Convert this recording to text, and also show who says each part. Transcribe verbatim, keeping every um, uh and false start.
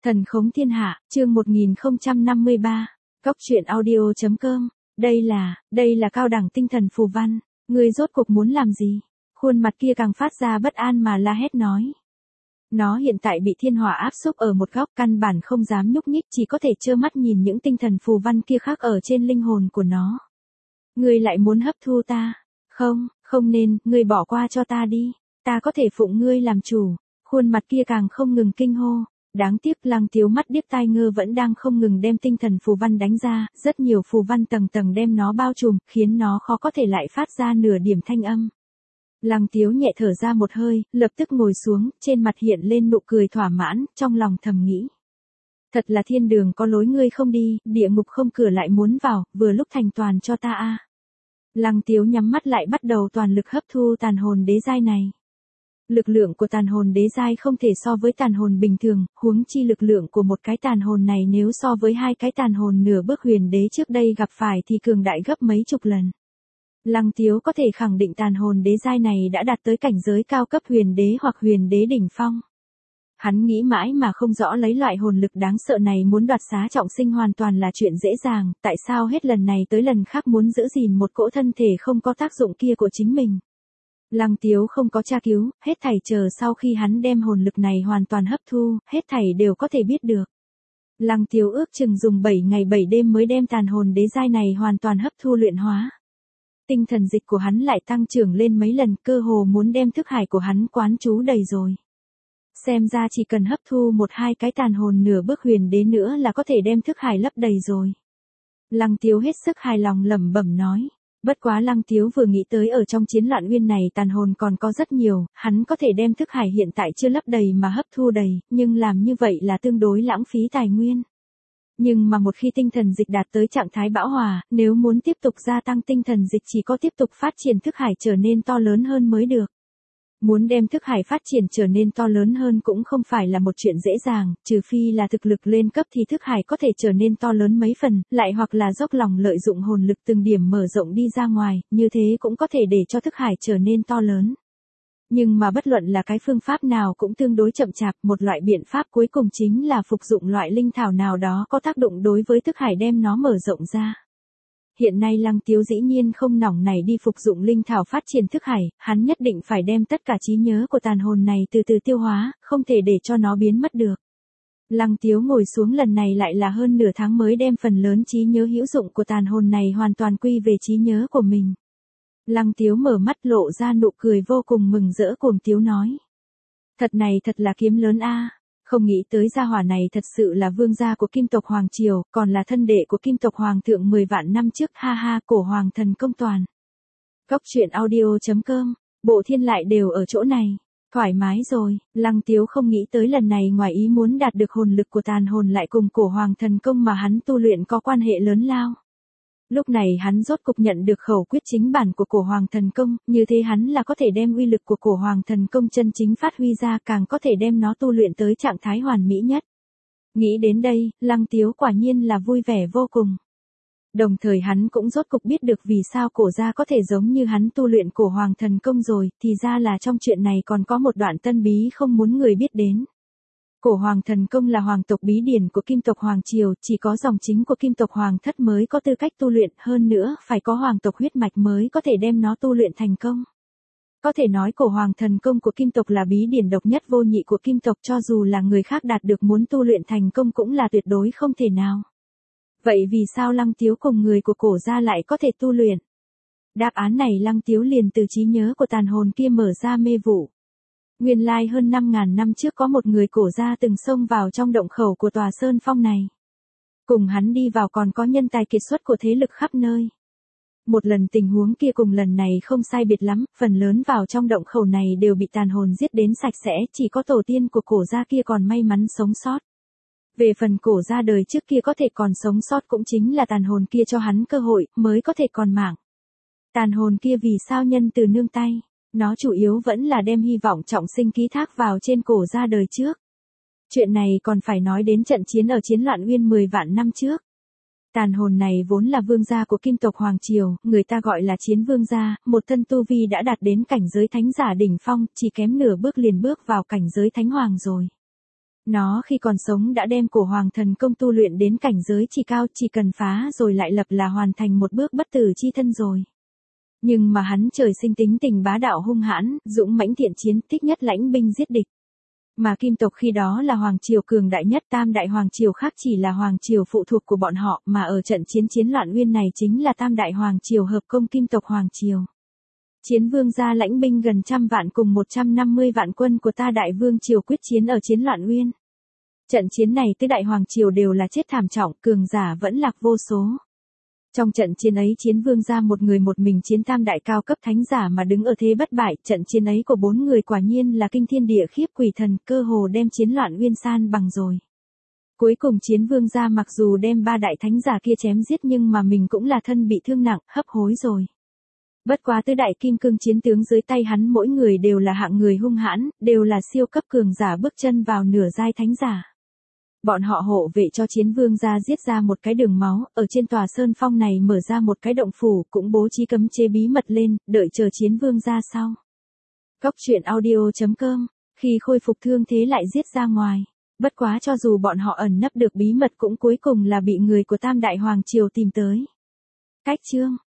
Speaker 1: Thần khống thiên hạ, chương một nghìn không trăm năm mươi ba, Cóc truyện audio chấm com. Đây là, đây là cao đẳng tinh thần phù văn, ngươi rốt cuộc muốn làm gì? Khuôn mặt kia càng phát ra bất an mà la hét nói. Nó hiện tại bị thiên hỏa áp xúc ở một góc, căn bản không dám nhúc nhích, chỉ có thể trơ mắt nhìn những tinh thần phù văn kia khắc ở trên linh hồn của nó. Ngươi lại muốn hấp thu ta? Không, không nên, ngươi bỏ qua cho ta đi, ta có thể phụng ngươi làm chủ. Khuôn mặt kia càng không ngừng kinh hô. Đáng tiếc Lăng Tiếu mắt điếc tai ngơ vẫn đang không ngừng đem tinh thần phù văn đánh ra, rất nhiều phù văn tầng tầng đem nó bao trùm, khiến nó khó có thể lại phát ra nửa điểm thanh âm. Lăng Tiếu nhẹ thở ra một hơi, lập tức ngồi xuống, trên mặt hiện lên nụ cười thỏa mãn, trong lòng thầm nghĩ. Thật là thiên đường có lối ngươi không đi, địa ngục không cửa lại muốn vào, vừa lúc thành toàn cho ta a. Lăng Tiếu nhắm mắt lại bắt đầu toàn lực hấp thu tàn hồn đế giai này. Lực lượng của tàn hồn đế giai không thể so với tàn hồn bình thường, huống chi lực lượng của một cái tàn hồn này nếu so với hai cái tàn hồn nửa bước huyền đế trước đây gặp phải thì cường đại gấp mấy chục lần. Lăng Tiếu có thể khẳng định tàn hồn đế giai này đã đạt tới cảnh giới cao cấp huyền đế hoặc huyền đế đỉnh phong. Hắn nghĩ mãi mà không rõ lấy loại hồn lực đáng sợ này muốn đoạt xá trọng sinh hoàn toàn là chuyện dễ dàng, tại sao hết lần này tới lần khác muốn giữ gìn một cỗ thân thể không có tác dụng kia của chính mình. Lăng Tiếu không có tra cứu, hết thảy chờ sau khi hắn đem hồn lực này hoàn toàn hấp thu, hết thảy đều có thể biết được. Lăng Tiếu ước chừng dùng bảy ngày bảy đêm mới đem tàn hồn đế giai này hoàn toàn hấp thu luyện hóa. Tinh thần dịch của hắn lại tăng trưởng lên mấy lần, cơ hồ muốn đem thức hải của hắn quán trú đầy rồi. Xem ra chỉ cần hấp thu một hai cái tàn hồn nửa bước huyền đế nữa là có thể đem thức hải lấp đầy rồi. Lăng Tiếu hết sức hài lòng lẩm bẩm nói. Bất quá Lăng Tiếu vừa nghĩ tới ở trong chiến loạn uyên này tàn hồn còn có rất nhiều, hắn có thể đem thức hải hiện tại chưa lấp đầy mà hấp thu đầy, nhưng làm như vậy là tương đối lãng phí tài nguyên. Nhưng mà một khi tinh thần dịch đạt tới trạng thái bão hòa, nếu muốn tiếp tục gia tăng tinh thần dịch chỉ có tiếp tục phát triển thức hải trở nên to lớn hơn mới được. Muốn đem thức hải phát triển trở nên to lớn hơn cũng không phải là một chuyện dễ dàng, trừ phi là thực lực lên cấp thì thức hải có thể trở nên to lớn mấy phần, lại hoặc là dốc lòng lợi dụng hồn lực từng điểm mở rộng đi ra ngoài, như thế cũng có thể để cho thức hải trở nên to lớn. Nhưng mà bất luận là cái phương pháp nào cũng tương đối chậm chạp, một loại biện pháp cuối cùng chính là phục dụng loại linh thảo nào đó có tác động đối với thức hải đem nó mở rộng ra. Hiện nay Lăng Tiếu dĩ nhiên không nóng nảy đi phục dụng linh thảo phát triển thức hải, hắn nhất định phải đem tất cả trí nhớ của tàn hồn này từ từ tiêu hóa, không thể để cho nó biến mất được. Lăng Tiếu ngồi xuống lần này lại là hơn nửa tháng mới đem phần lớn trí nhớ hữu dụng của tàn hồn này hoàn toàn quy về trí nhớ của mình. Lăng Tiếu mở mắt lộ ra nụ cười vô cùng mừng rỡ cuồng tiếu nói. Thật này thật là kiếm lớn a. Không nghĩ tới gia hỏa này thật sự là vương gia của Kim tộc Hoàng Triều, còn là thân đệ của Kim tộc Hoàng thượng mười vạn năm trước, ha ha, cổ hoàng thần công toàn. Cóc truyện audio chấm com, bộ thiên lại đều ở chỗ này. Thoải mái rồi, Lăng Tiếu không nghĩ tới lần này ngoài ý muốn đạt được hồn lực của tàn hồn lại cùng cổ hoàng thần công mà hắn tu luyện có quan hệ lớn lao. Lúc này hắn rốt cục nhận được khẩu quyết chính bản của cổ hoàng thần công, như thế hắn là có thể đem uy lực của cổ hoàng thần công chân chính phát huy ra, càng có thể đem nó tu luyện tới trạng thái hoàn mỹ nhất. Nghĩ đến đây, Lăng Tiếu quả nhiên là vui vẻ vô cùng. Đồng thời hắn cũng rốt cục biết được vì sao cổ gia có thể giống như hắn tu luyện cổ hoàng thần công rồi, thì ra là trong chuyện này còn có một đoạn tân bí không muốn người biết đến. Cổ hoàng thần công là hoàng tộc bí điển của Kim tộc Hoàng Triều, chỉ có dòng chính của Kim tộc Hoàng thất mới có tư cách tu luyện, hơn nữa phải có hoàng tộc huyết mạch mới có thể đem nó tu luyện thành công. Có thể nói cổ hoàng thần công của Kim tộc là bí điển độc nhất vô nhị của Kim tộc, cho dù là người khác đạt được muốn tu luyện thành công cũng là tuyệt đối không thể nào. Vậy vì sao Lăng Tiếu cùng người của cổ gia lại có thể tu luyện? Đáp án này Lăng Tiếu liền từ trí nhớ của tàn hồn kia mở ra mê vụ. Nguyên lai hơn năm ngàn năm trước có một người cổ gia từng xông vào trong động khẩu của tòa sơn phong này. Cùng hắn đi vào còn có nhân tài kiệt xuất của thế lực khắp nơi. Một lần tình huống kia cùng lần này không sai biệt lắm, phần lớn vào trong động khẩu này đều bị tàn hồn giết đến sạch sẽ, chỉ có tổ tiên của cổ gia kia còn may mắn sống sót. Về phần cổ gia đời trước kia có thể còn sống sót cũng chính là tàn hồn kia cho hắn cơ hội, mới có thể còn mạng. Tàn hồn kia vì sao nhân từ nương tay? Nó chủ yếu vẫn là đem hy vọng trọng sinh ký thác vào trên cổ gia đời trước. Chuyện này còn phải nói đến trận chiến ở chiến loạn uyên mười vạn năm trước. Tàn hồn này vốn là vương gia của Kim tộc Hoàng Triều, người ta gọi là chiến vương gia, một thân tu vi đã đạt đến cảnh giới thánh giả đỉnh phong, chỉ kém nửa bước liền bước vào cảnh giới thánh hoàng rồi. Nó khi còn sống đã đem cổ hoàng thần công tu luyện đến cảnh giới chi cao, chỉ cần phá rồi lại lập là hoàn thành một bước bất tử chi thân rồi. Nhưng mà hắn trời sinh tính tình bá đạo hung hãn, dũng mãnh thiện chiến, thích nhất lãnh binh giết địch. Mà Kim tộc khi đó là hoàng triều cường đại nhất, tam đại hoàng triều khác chỉ là hoàng triều phụ thuộc của bọn họ, mà ở trận chiến chiến loạn uyên này chính là tam đại hoàng triều hợp công Kim tộc hoàng triều. Chiến vương gia lãnh binh gần trăm vạn cùng một trăm năm mươi vạn quân của ta đại vương triều quyết chiến ở chiến loạn uyên. Trận chiến này tứ đại hoàng triều đều là chết thảm trọng, cường giả vẫn lạc vô số. Trong trận chiến ấy chiến vương gia một người một mình chiến tam đại cao cấp thánh giả mà đứng ở thế bất bại, trận chiến ấy của bốn người quả nhiên là kinh thiên địa khiếp quỷ thần, cơ hồ đem chiến loạn uyên san bằng rồi. Cuối cùng chiến vương gia mặc dù đem ba đại thánh giả kia chém giết nhưng mà mình cũng là thân bị thương nặng, hấp hối rồi. Bất quá tứ đại kim cương chiến tướng dưới tay hắn mỗi người đều là hạng người hung hãn, đều là siêu cấp cường giả bước chân vào nửa giai thánh giả. Bọn họ hộ vệ cho chiến vương gia giết ra một cái đường máu, ở trên tòa sơn phong này mở ra một cái động phủ, cũng bố trí cấm chế bí mật lên, đợi chờ chiến vương gia sau. Cóc truyện audio chấm com, khi khôi phục thương thế lại giết ra ngoài. Bất quá cho dù bọn họ ẩn nấp được bí mật cũng cuối cùng là bị người của tam đại hoàng triều tìm tới. Cách chương